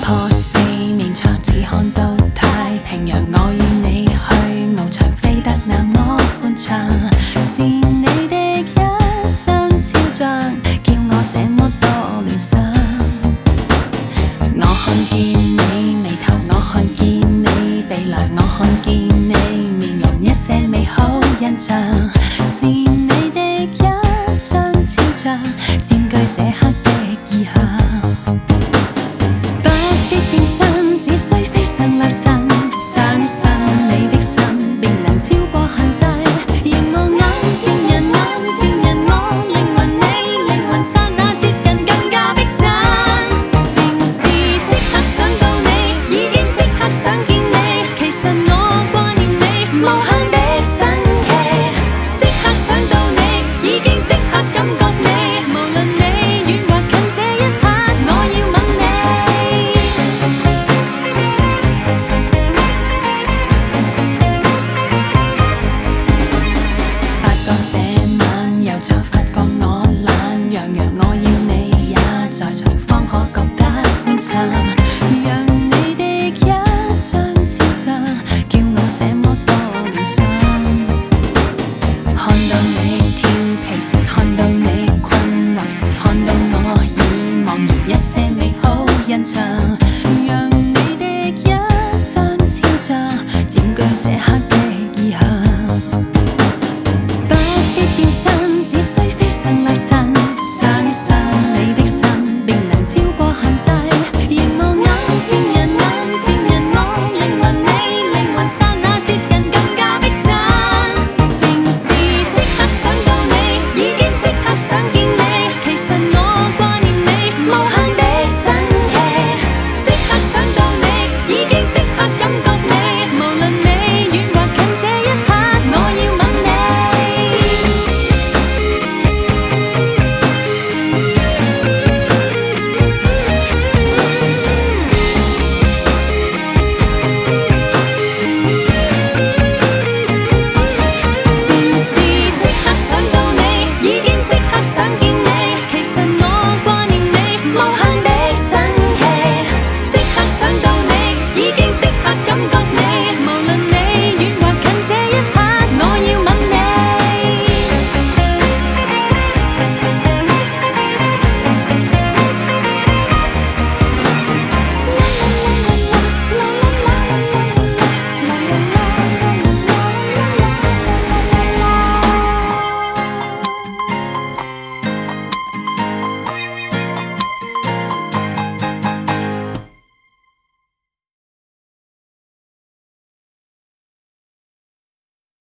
破四面牆，只看到太平洋。我與你去翱翔，飛得那麼寬敞，是你的一張肖像，叫我這麼多聯想。我看見你眉頭，我看見你鼻梁，我看見你面容一些美好印象，是你的一張肖像，佔據這刻的意向。不必變身，只需飛上流神，相信你的心便能超過限制。凝望眼前人，眼前人，我靈魂你，靈魂剎那接近更加逼真。前事即刻想到你，已經即刻想見你，其實我掛念你，無限的神奇。即刻想到你，已經即刻感覺你，無論你遠或近，這一刻我要吻你。發覺這晚悠長，發覺我懶洋洋，我要你也在場，方可覺得歡暢。讓你的一張肖像，叫我這麼多聯想。看到你調皮時，看到你困惑時，看到我已茫然一些美好印象。